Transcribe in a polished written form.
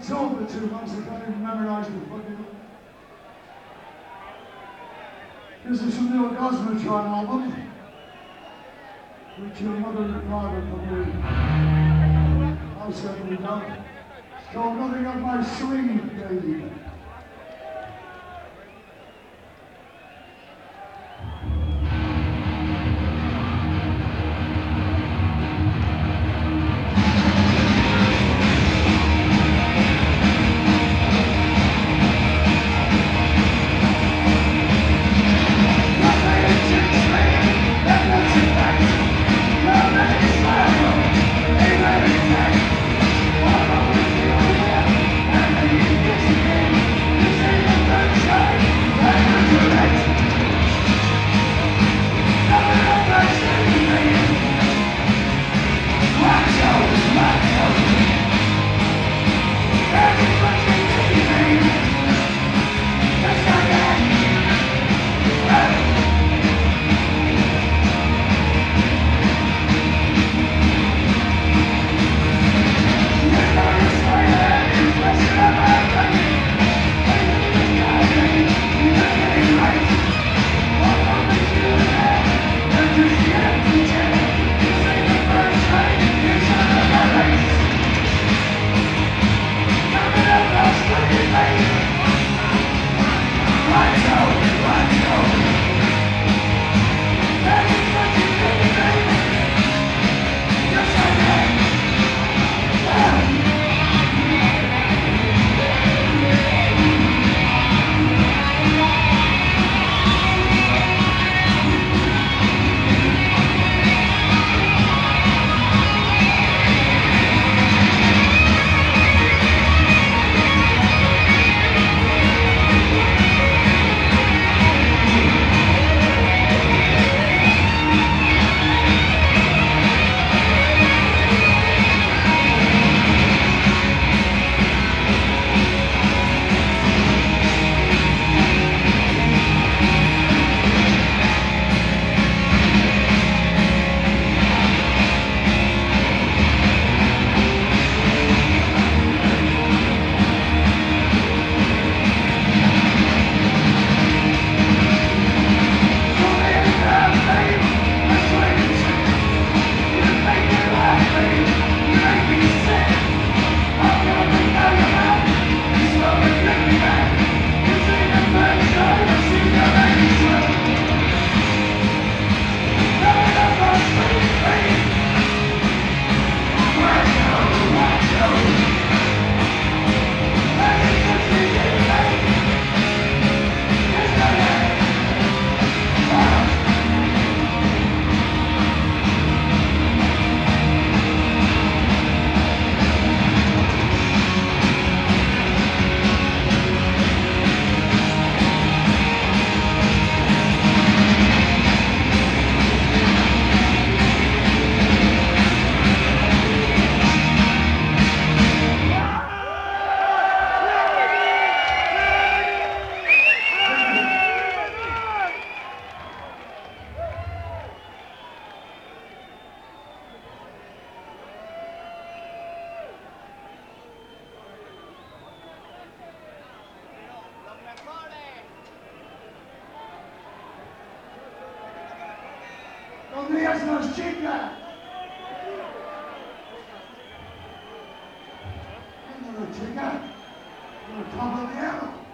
It's over 2 months, I can't even memorize the fucking... This is from the Orgasmatron album, which your mother and father probably I certainly don't. It's called Nothing Up My Sleeve, baby. ¿Dónde es las chicas? ¿Dónde las chicas? On the top of the hill.